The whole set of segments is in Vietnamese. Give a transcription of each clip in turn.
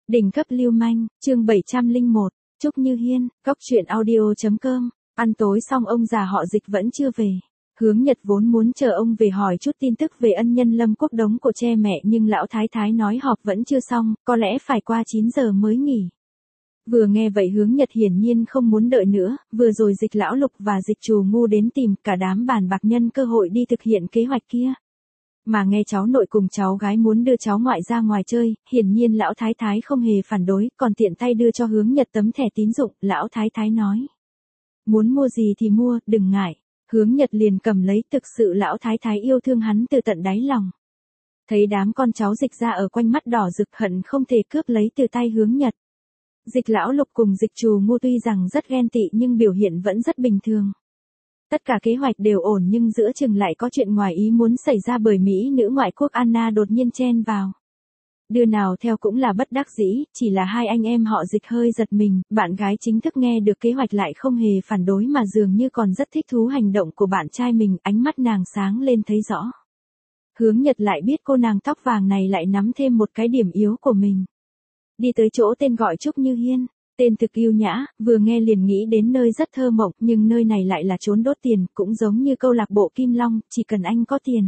Đỉnh cấp lưu manh, chương 701, Trúc Như Hiên, Cóc truyện audio.com. Ăn tối xong ông già họ Dịch vẫn chưa về. Hướng Nhật vốn muốn chờ ông về hỏi chút tin tức về ân nhân Lâm Quốc Đống của cha mẹ, nhưng lão thái thái nói họp vẫn chưa xong, có lẽ phải qua 9 giờ mới nghỉ. Vừa nghe vậy Hướng Nhật hiển nhiên không muốn đợi nữa, vừa rồi Dịch lão Lục và Dịch Trù Ngu đến tìm, cả đám bàn bạc nhân cơ hội đi thực hiện kế hoạch kia. Mà nghe cháu nội cùng cháu gái muốn đưa cháu ngoại ra ngoài chơi, hiển nhiên lão thái thái không hề phản đối, còn tiện tay đưa cho Hướng Nhật tấm thẻ tín dụng, lão thái thái nói. Muốn mua gì thì mua, đừng ngại. Hướng Nhật liền cầm lấy, thực sự lão thái thái yêu thương hắn từ tận đáy lòng. Thấy đám con cháu Dịch ra ở quanh mắt đỏ rực, hận không thể cướp lấy từ tay Hướng Nhật. Dịch lão Lục cùng Dịch Trù Ngu tuy rằng rất ghen tị nhưng biểu hiện vẫn rất bình thường. Tất cả kế hoạch đều ổn nhưng giữa chừng lại có chuyện ngoài ý muốn xảy ra bởi Mỹ nữ ngoại quốc Anna đột nhiên chen vào. Đưa nào theo cũng là bất đắc dĩ, chỉ là hai anh em họ Dịch hơi giật mình, bạn gái chính thức nghe được kế hoạch lại không hề phản đối mà dường như còn rất thích thú hành động của bạn trai mình, ánh mắt nàng sáng lên thấy rõ. Hướng Nhật lại biết cô nàng tóc vàng này lại nắm thêm một cái điểm yếu của mình. Đi tới chỗ tên gọi Trúc Như Hiên. Tên thực yêu nhã, vừa nghe liền nghĩ đến nơi rất thơ mộng, nhưng nơi này lại là trốn đốt tiền, cũng giống như câu lạc bộ Kim Long, chỉ cần anh có tiền.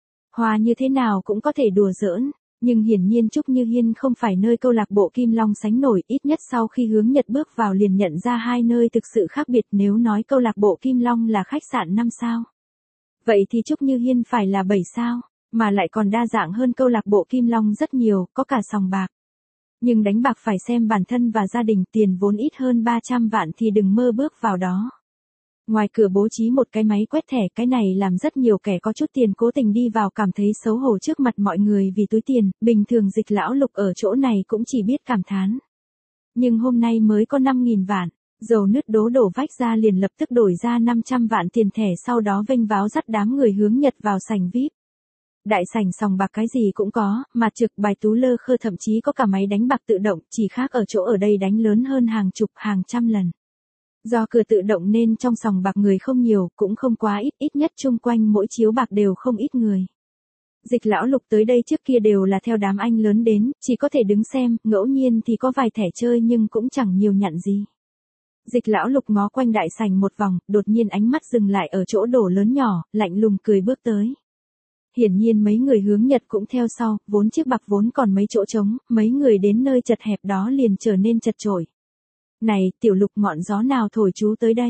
Hoa như thế nào cũng có thể đùa giỡn, nhưng hiển nhiên Trúc Như Hiên không phải nơi câu lạc bộ Kim Long sánh nổi, ít nhất sau khi Hướng Nhật bước vào liền nhận ra hai nơi thực sự khác biệt. Nếu nói câu lạc bộ Kim Long là khách sạn 5 sao. Vậy thì Trúc Như Hiên phải là 7 sao, mà lại còn đa dạng hơn câu lạc bộ Kim Long rất nhiều, có cả sòng bạc. Nhưng đánh bạc phải xem bản thân và gia đình, tiền vốn ít hơn 300 vạn thì đừng mơ bước vào đó. Ngoài cửa bố trí một cái máy quét thẻ, cái này làm rất nhiều kẻ có chút tiền cố tình đi vào cảm thấy xấu hổ trước mặt mọi người vì túi tiền, bình thường Dịch lão Lục ở chỗ này cũng chỉ biết cảm thán. Nhưng hôm nay mới có 5.000 vạn, dầu nứt đổ vách ra liền lập tức đổi ra 500 vạn tiền thẻ, sau đó vênh váo dắt đám người Hướng Nhật vào sảnh VIP. Đại sảnh sòng bạc cái gì cũng có, mặt trực, bài tú lơ khơ, thậm chí có cả máy đánh bạc tự động, chỉ khác ở chỗ ở đây đánh lớn hơn hàng chục, hàng trăm lần. Do cửa tự động nên trong sòng bạc người không nhiều, cũng không quá ít, ít nhất chung quanh mỗi chiếu bạc đều không ít người. Dịch lão Lục tới đây trước kia đều là theo đám anh lớn đến, chỉ có thể đứng xem, ngẫu nhiên thì có vài thẻ chơi nhưng cũng chẳng nhiều nhặn gì. Dịch lão Lục ngó quanh đại sảnh một vòng, đột nhiên ánh mắt dừng lại ở chỗ đổ lớn nhỏ, lạnh lùng cười bước tới. Hiển nhiên mấy người Hướng Nhật cũng theo sau, vốn chiếc bạc vốn còn mấy chỗ trống, mấy người đến nơi chật hẹp đó liền trở nên chật chội. Này, tiểu Lục, ngọn gió nào thổi chú tới đây?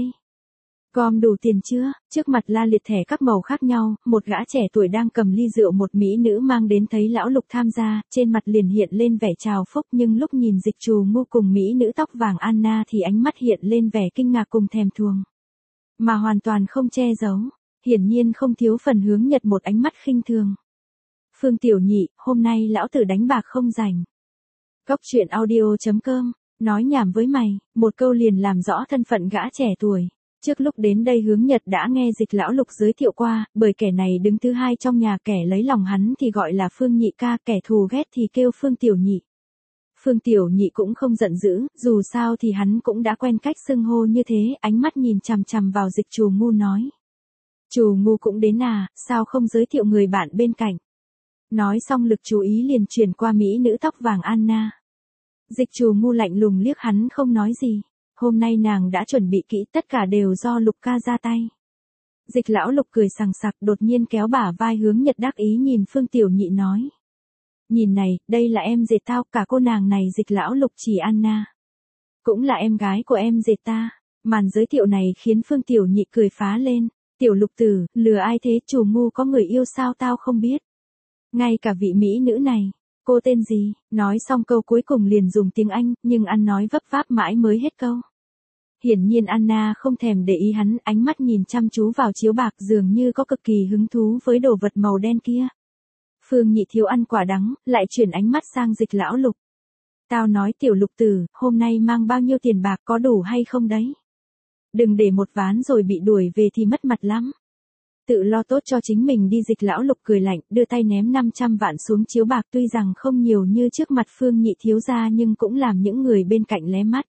Gom đủ tiền chưa? Trước mặt la liệt thẻ các màu khác nhau, một gã trẻ tuổi đang cầm ly rượu một mỹ nữ mang đến, thấy lão Lục tham gia, trên mặt liền hiện lên vẻ chào phúc, nhưng lúc nhìn Dịch Trù Ngu cùng mỹ nữ tóc vàng Anna thì ánh mắt hiện lên vẻ kinh ngạc cùng thèm thuồng. Mà hoàn toàn không che giấu. Hiển nhiên không thiếu phần Hướng Nhật một ánh mắt khinh thường. Phương Tiểu Nhị, hôm nay lão tử đánh bạc không rảnh. Cóc truyện audio.com, nói nhảm với mày, một câu liền làm rõ thân phận gã trẻ tuổi. Trước lúc đến đây Hướng Nhật đã nghe Dịch lão Lục giới thiệu qua, bởi kẻ này đứng thứ hai trong nhà, kẻ lấy lòng hắn thì gọi là Phương Nhị ca, kẻ thù ghét thì kêu Phương Tiểu Nhị. Phương Tiểu Nhị cũng không giận dữ, dù sao thì hắn cũng đã quen cách xưng hô như thế, ánh mắt nhìn chằm chằm vào Dịch Trù Ngu nói. Trù Ngu cũng đến à, sao không giới thiệu người bạn bên cạnh? Nói xong lực chú ý liền chuyển qua mỹ nữ tóc vàng Anna. Dịch Trù Ngu lạnh lùng liếc hắn không nói gì. Hôm nay nàng đã chuẩn bị kỹ, tất cả đều do Lục ca ra tay. Dịch lão Lục cười sằng sặc, đột nhiên kéo bả vai Hướng Nhật đắc ý nhìn Phương Tiểu Nhị nói. Nhìn này, đây là em dệt tao, cả cô nàng này Dịch lão Lục chỉ Anna. Cũng là em gái của em dệt ta. Màn giới thiệu này khiến Phương Tiểu Nhị cười phá lên. Tiểu Lục tử, lừa ai thế? Trù Ngu có người yêu sao tao không biết? Ngay cả vị mỹ nữ này, cô tên gì? Nói xong câu cuối cùng liền dùng tiếng Anh, nhưng ăn nói vấp váp mãi mới hết câu. Hiển nhiên Anna không thèm để ý hắn, ánh mắt nhìn chăm chú vào chiếu bạc, dường như có cực kỳ hứng thú với đồ vật màu đen kia. Phương Nhị thiếu ăn quả đắng, lại chuyển ánh mắt sang Dịch lão Lục. Tao nói Tiểu Lục tử, hôm nay mang bao nhiêu tiền bạc, có đủ hay không đấy? Đừng để một ván rồi bị đuổi về thì mất mặt lắm. Tự lo tốt cho chính mình đi. Dịch lão Lục cười lạnh, đưa tay ném 500 vạn xuống chiếu bạc, tuy rằng không nhiều như trước mặt Phương Nhị thiếu gia nhưng cũng làm những người bên cạnh lé mắt.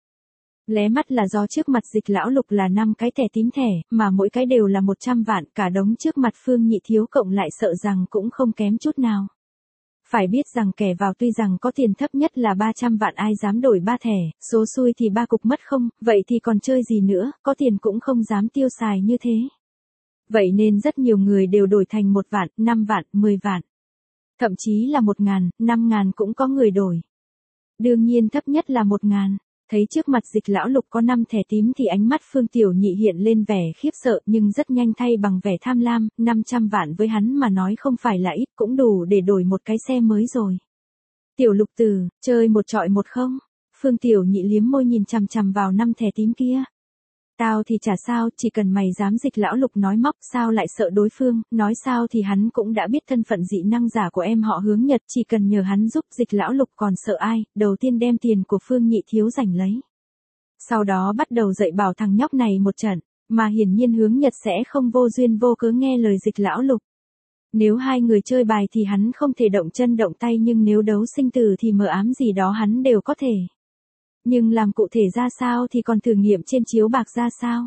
Lé mắt là do trước mặt Dịch lão Lục là 5 cái thẻ tín thẻ, mà mỗi cái đều là 100 vạn, cả đống trước mặt Phương Nhị thiếu cộng lại sợ rằng cũng không kém chút nào. Phải biết rằng kẻ vào tuy rằng có tiền thấp nhất là 300 vạn ai dám đổi 3 thẻ, số xui thì 3 cục mất không, vậy thì còn chơi gì nữa, có tiền cũng không dám tiêu xài như thế. Vậy nên rất nhiều người đều đổi thành 1 vạn, 5 vạn, 10 vạn. Thậm chí là 1.000, 5.000 cũng có người đổi. Đương nhiên thấp nhất là 1.000. Thấy trước mặt Dịch Lão Lục có 5 thẻ tím thì ánh mắt Phương Tiểu Nhị hiện lên vẻ khiếp sợ nhưng rất nhanh thay bằng vẻ tham lam, 500 vạn với hắn mà nói không phải là ít cũng đủ để đổi một cái xe mới rồi. Tiểu Lục Tử, chơi một trọi một không? Phương Tiểu Nhị liếm môi nhìn chằm chằm vào 5 thẻ tím kia. Tao thì chả sao, chỉ cần mày dám. Dịch Lão Lục nói móc, sao lại sợ đối phương, nói sao thì hắn cũng đã biết thân phận dị năng giả của em họ Hướng Nhật, chỉ cần nhờ hắn giúp. Dịch Lão Lục còn sợ ai, đầu tiên đem tiền của Phương Nhị Thiếu giành lấy. Sau đó bắt đầu dạy bảo thằng nhóc này một trận, mà hiển nhiên Hướng Nhật sẽ không vô duyên vô cớ nghe lời Dịch Lão Lục. Nếu hai người chơi bài thì hắn không thể động chân động tay nhưng nếu đấu sinh tử thì mờ ám gì đó hắn đều có thể. Nhưng làm cụ thể ra sao thì còn thử nghiệm trên chiếu bạc ra sao?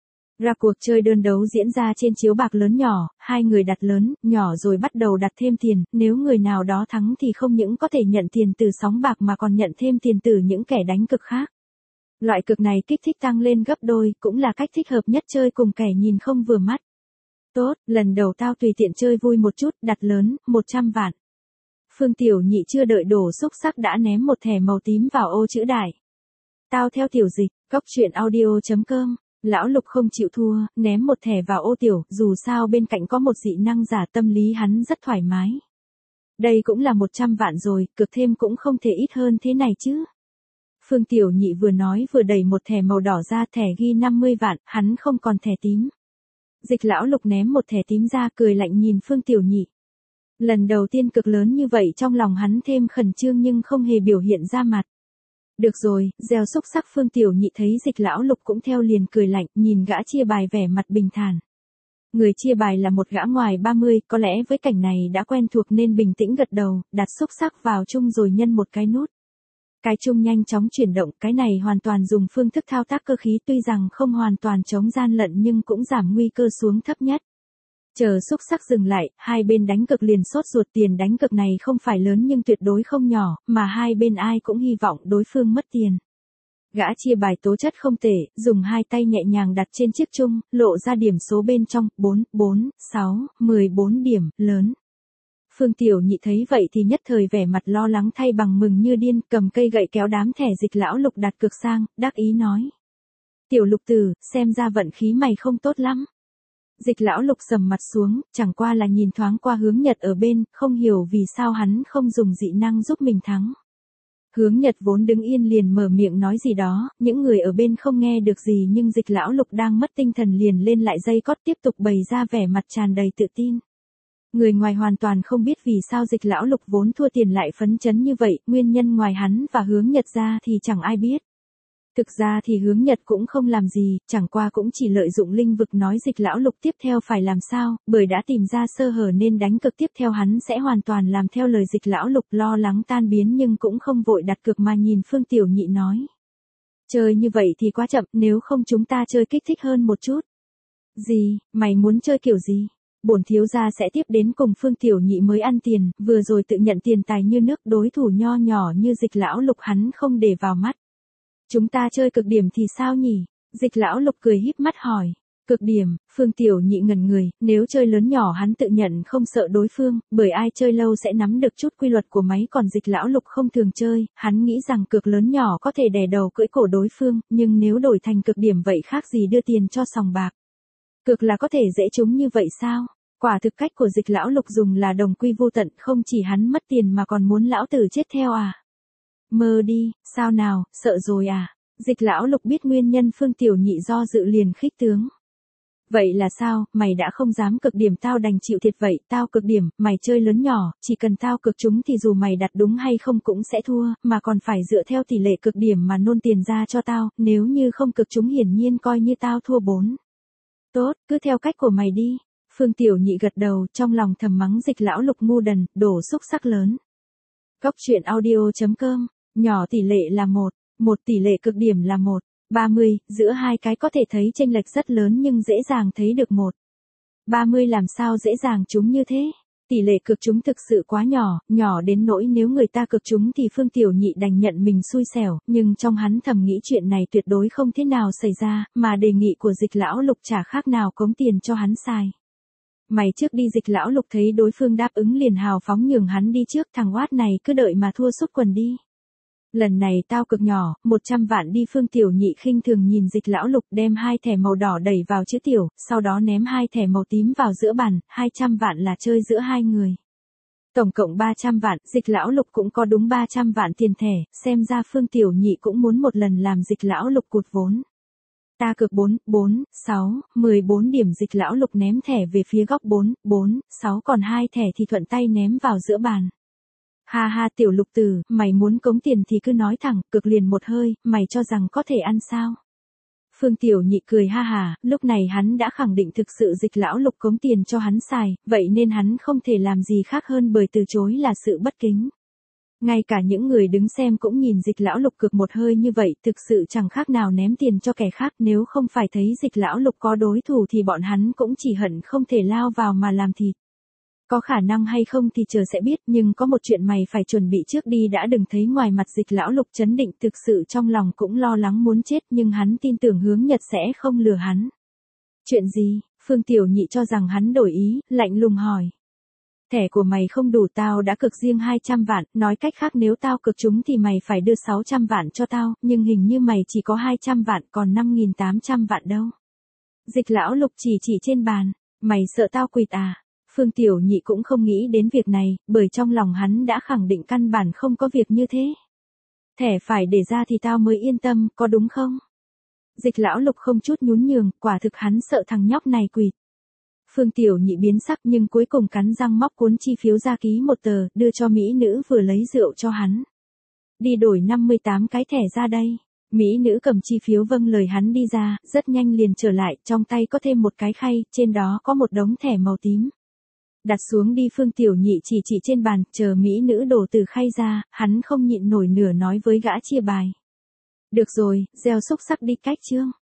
Ra cuộc chơi đơn đấu diễn ra trên chiếu bạc lớn nhỏ, hai người đặt lớn, nhỏ rồi bắt đầu đặt thêm tiền, nếu người nào đó thắng thì không những có thể nhận tiền từ sóng bạc mà còn nhận thêm tiền từ những kẻ đánh cực khác. Loại cực này kích thích tăng lên gấp đôi, cũng là cách thích hợp nhất chơi cùng kẻ nhìn không vừa mắt. Tốt, lần đầu tao tùy tiện chơi vui một chút, đặt lớn, 100 vạn. Phương Tiểu Nhị chưa đợi đổ xúc sắc đã ném một thẻ màu tím vào ô chữ đại. Tao theo Tiểu Dịch, cóc truyện audio.com. Lão Lục không chịu thua, ném một thẻ vào ô tiểu, dù sao bên cạnh có một dị năng giả tâm lý hắn rất thoải mái. Đây cũng là 100 vạn rồi, cực thêm cũng không thể ít hơn thế này chứ. Phương Tiểu Nhị vừa nói vừa đẩy một thẻ màu đỏ ra, thẻ ghi 50 vạn, hắn không còn thẻ tím. Dịch Lão Lục ném một thẻ tím ra, cười lạnh nhìn Phương Tiểu Nhị. Lần đầu tiên cực lớn như vậy trong lòng hắn thêm khẩn trương nhưng không hề biểu hiện ra mặt. Được rồi, gieo xúc sắc. Phương Tiểu Nhị thấy Dịch Lão Lục cũng theo liền cười lạnh, nhìn gã chia bài vẻ mặt bình thản. Người chia bài là một gã ngoài 30, có lẽ với cảnh này đã quen thuộc nên bình tĩnh gật đầu, đặt xúc sắc vào chung rồi nhân một cái nút. Cái chung nhanh chóng chuyển động, cái này hoàn toàn dùng phương thức thao tác cơ khí, tuy rằng không hoàn toàn chống gian lận nhưng cũng giảm nguy cơ xuống thấp nhất. Chờ xúc sắc dừng lại, hai bên đánh cực liền sốt ruột, tiền đánh cực này không phải lớn nhưng tuyệt đối không nhỏ, mà hai bên ai cũng hy vọng đối phương mất tiền. Gã chia bài tố chất không tệ, dùng hai tay nhẹ nhàng đặt trên chiếc chung, lộ ra điểm số bên trong, 4, 4, 6, 14 điểm, lớn. Phương Tiểu Nhị thấy vậy thì nhất thời vẻ mặt lo lắng thay bằng mừng như điên, cầm cây gậy kéo đám thẻ Dịch Lão Lục đặt cược sang, đắc ý nói. Tiểu Lục Tử, xem ra vận khí mày không tốt lắm. Dịch Lão Lục sầm mặt xuống, chẳng qua là nhìn thoáng qua Hướng Nhật ở bên, không hiểu vì sao hắn không dùng dị năng giúp mình thắng. Hướng Nhật vốn đứng yên liền mở miệng nói gì đó, những người ở bên không nghe được gì nhưng Dịch Lão Lục đang mất tinh thần liền lên lại dây cót tiếp tục bày ra vẻ mặt tràn đầy tự tin. Người ngoài hoàn toàn không biết vì sao Dịch Lão Lục vốn thua tiền lại phấn chấn như vậy, nguyên nhân ngoài hắn và Hướng Nhật ra thì chẳng ai biết. Thực ra thì Hướng Nhật cũng không làm gì, chẳng qua cũng chỉ lợi dụng linh vực nói Dịch Lão Lục tiếp theo phải làm sao, bởi đã tìm ra sơ hở nên đánh cược tiếp theo hắn sẽ hoàn toàn làm theo lời Dịch Lão Lục, lo lắng tan biến nhưng cũng không vội đặt cược mà nhìn Phương Tiểu Nhị nói. Chơi như vậy thì quá chậm, nếu không chúng ta chơi kích thích hơn một chút. Gì, mày muốn chơi kiểu gì? Bổn thiếu gia sẽ tiếp đến cùng. Phương Tiểu Nhị mới ăn tiền, vừa rồi tự nhận tiền tài như nước, đối thủ nho nhỏ như Dịch Lão Lục hắn không để vào mắt. Chúng ta chơi cực điểm thì sao nhỉ? Dịch Lão Lục cười híp mắt hỏi. Cực điểm, Phương Tiểu Nhị ngẩn người, nếu chơi lớn nhỏ hắn tự nhận không sợ đối phương, bởi ai chơi lâu sẽ nắm được chút quy luật của máy, còn Dịch Lão Lục không thường chơi, hắn nghĩ rằng cực lớn nhỏ có thể đè đầu cưỡi cổ đối phương, nhưng nếu đổi thành cực điểm vậy khác gì đưa tiền cho sòng bạc. Cực là có thể dễ trúng như vậy sao? Quả thực cách của Dịch Lão Lục dùng là đồng quy vô tận, không chỉ hắn mất tiền mà còn muốn lão tử chết theo à? Mơ đi, sao nào, sợ rồi à? Dịch Lão Lục biết nguyên nhân Phương Tiểu Nhị do dự liền khích tướng. Vậy là sao, mày đã không dám cực điểm tao đành chịu thiệt vậy, tao cực điểm, mày chơi lớn nhỏ, chỉ cần tao cực chúng thì dù mày đặt đúng hay không cũng sẽ thua, mà còn phải dựa theo tỷ lệ cực điểm mà nôn tiền ra cho tao, nếu như không cực chúng hiển nhiên coi như tao thua 4. Tốt, cứ theo cách của mày đi. Phương Tiểu Nhị gật đầu, trong lòng thầm mắng Dịch Lão Lục ngu đần, đổ xúc sắc lớn. Cóc truyện audio.com, nhỏ tỷ lệ là 1 tỷ lệ cực điểm là 1/30, giữa hai cái có thể thấy chênh lệch rất lớn nhưng dễ dàng thấy được 1/30 làm sao dễ dàng trúng như thế. Tỷ lệ cược trúng thực sự quá nhỏ, nhỏ đến nỗi nếu người ta cược trúng thì Phương Tiểu Nhị đành nhận mình xui xẻo, nhưng trong hắn thầm nghĩ chuyện này tuyệt đối không thế nào xảy ra, mà đề nghị của Dịch lão Lục chả khác nào cống tiền cho hắn xài. Mày trước đi. Dịch lão Lục thấy đối phương đáp ứng liền hào phóng nhường hắn đi trước, thằng oát này cứ đợi mà thua sút quần đi. Lần này tao cực nhỏ, 100 vạn đi. Phương Tiểu Nhị khinh thường nhìn Dịch lão Lục, đem 2 thẻ màu đỏ đẩy vào chữ tiểu, sau đó ném 2 thẻ màu tím vào giữa bàn, 200 vạn là chơi giữa hai người. Tổng cộng 300 vạn, Dịch lão Lục cũng có đúng 300 vạn tiền thẻ, xem ra Phương Tiểu Nhị cũng muốn một lần làm Dịch lão Lục cụt vốn. Ta cược 4, 4, 6, 14 điểm. Dịch lão Lục ném thẻ về phía góc 4, 4, 6, còn 2 thẻ thì thuận tay ném vào giữa bàn. Ha ha Tiểu Lục tử, mày muốn cống tiền thì cứ nói thẳng, cược liền một hơi, mày cho rằng có thể ăn sao? Phương Tiểu Nhị cười ha hà, lúc này hắn đã khẳng định thực sự Dịch lão Lục cống tiền cho hắn xài, vậy nên hắn không thể làm gì khác hơn bởi từ chối là sự bất kính. Ngay cả những người đứng xem cũng nhìn Dịch lão Lục cược một hơi như vậy, thực sự chẳng khác nào ném tiền cho kẻ khác, nếu không phải thấy Dịch lão Lục có đối thủ thì bọn hắn cũng chỉ hận không thể lao vào mà làm thịt. Có khả năng hay không thì chờ sẽ biết, nhưng có một chuyện mày phải chuẩn bị trước đi đã. Đừng thấy ngoài mặt Dịch lão Lục chấn định, thực sự trong lòng cũng lo lắng muốn chết, nhưng hắn tin tưởng Hướng Nhật sẽ không lừa hắn. Chuyện gì? Phương Tiểu Nhị cho rằng hắn đổi ý, lạnh lùng hỏi. Thẻ của mày không đủ, tao đã cược riêng 200 vạn, nói cách khác nếu tao cược chúng thì mày phải đưa 600 vạn cho tao, nhưng hình như mày chỉ có 200 vạn, còn 5.800 vạn đâu. Dịch lão Lục chỉ trên bàn, mày sợ tao quỵt à? Phương Tiểu Nhị cũng không nghĩ đến việc này, bởi trong lòng hắn đã khẳng định căn bản không có việc như thế. Thẻ phải để ra thì tao mới yên tâm, có đúng không? Dịch lão Lục không chút nhún nhường, quả thực hắn sợ thằng nhóc này quỵt. Phương Tiểu Nhị biến sắc nhưng cuối cùng cắn răng móc cuốn chi phiếu ra ký một tờ, đưa cho mỹ nữ vừa lấy rượu cho hắn. Đi đổi 58 cái thẻ ra đây. Mỹ nữ cầm chi phiếu vâng lời hắn đi ra, rất nhanh liền trở lại, trong tay có thêm một cái khay, trên đó có một đống thẻ màu tím. Đặt xuống đi. Phương Tiểu Nhị chỉ trên bàn, chờ mỹ nữ đổ từ khay ra, hắn không nhịn nổi nửa nói với gã chia bài. Được rồi, gieo xúc sắc đi cách chương.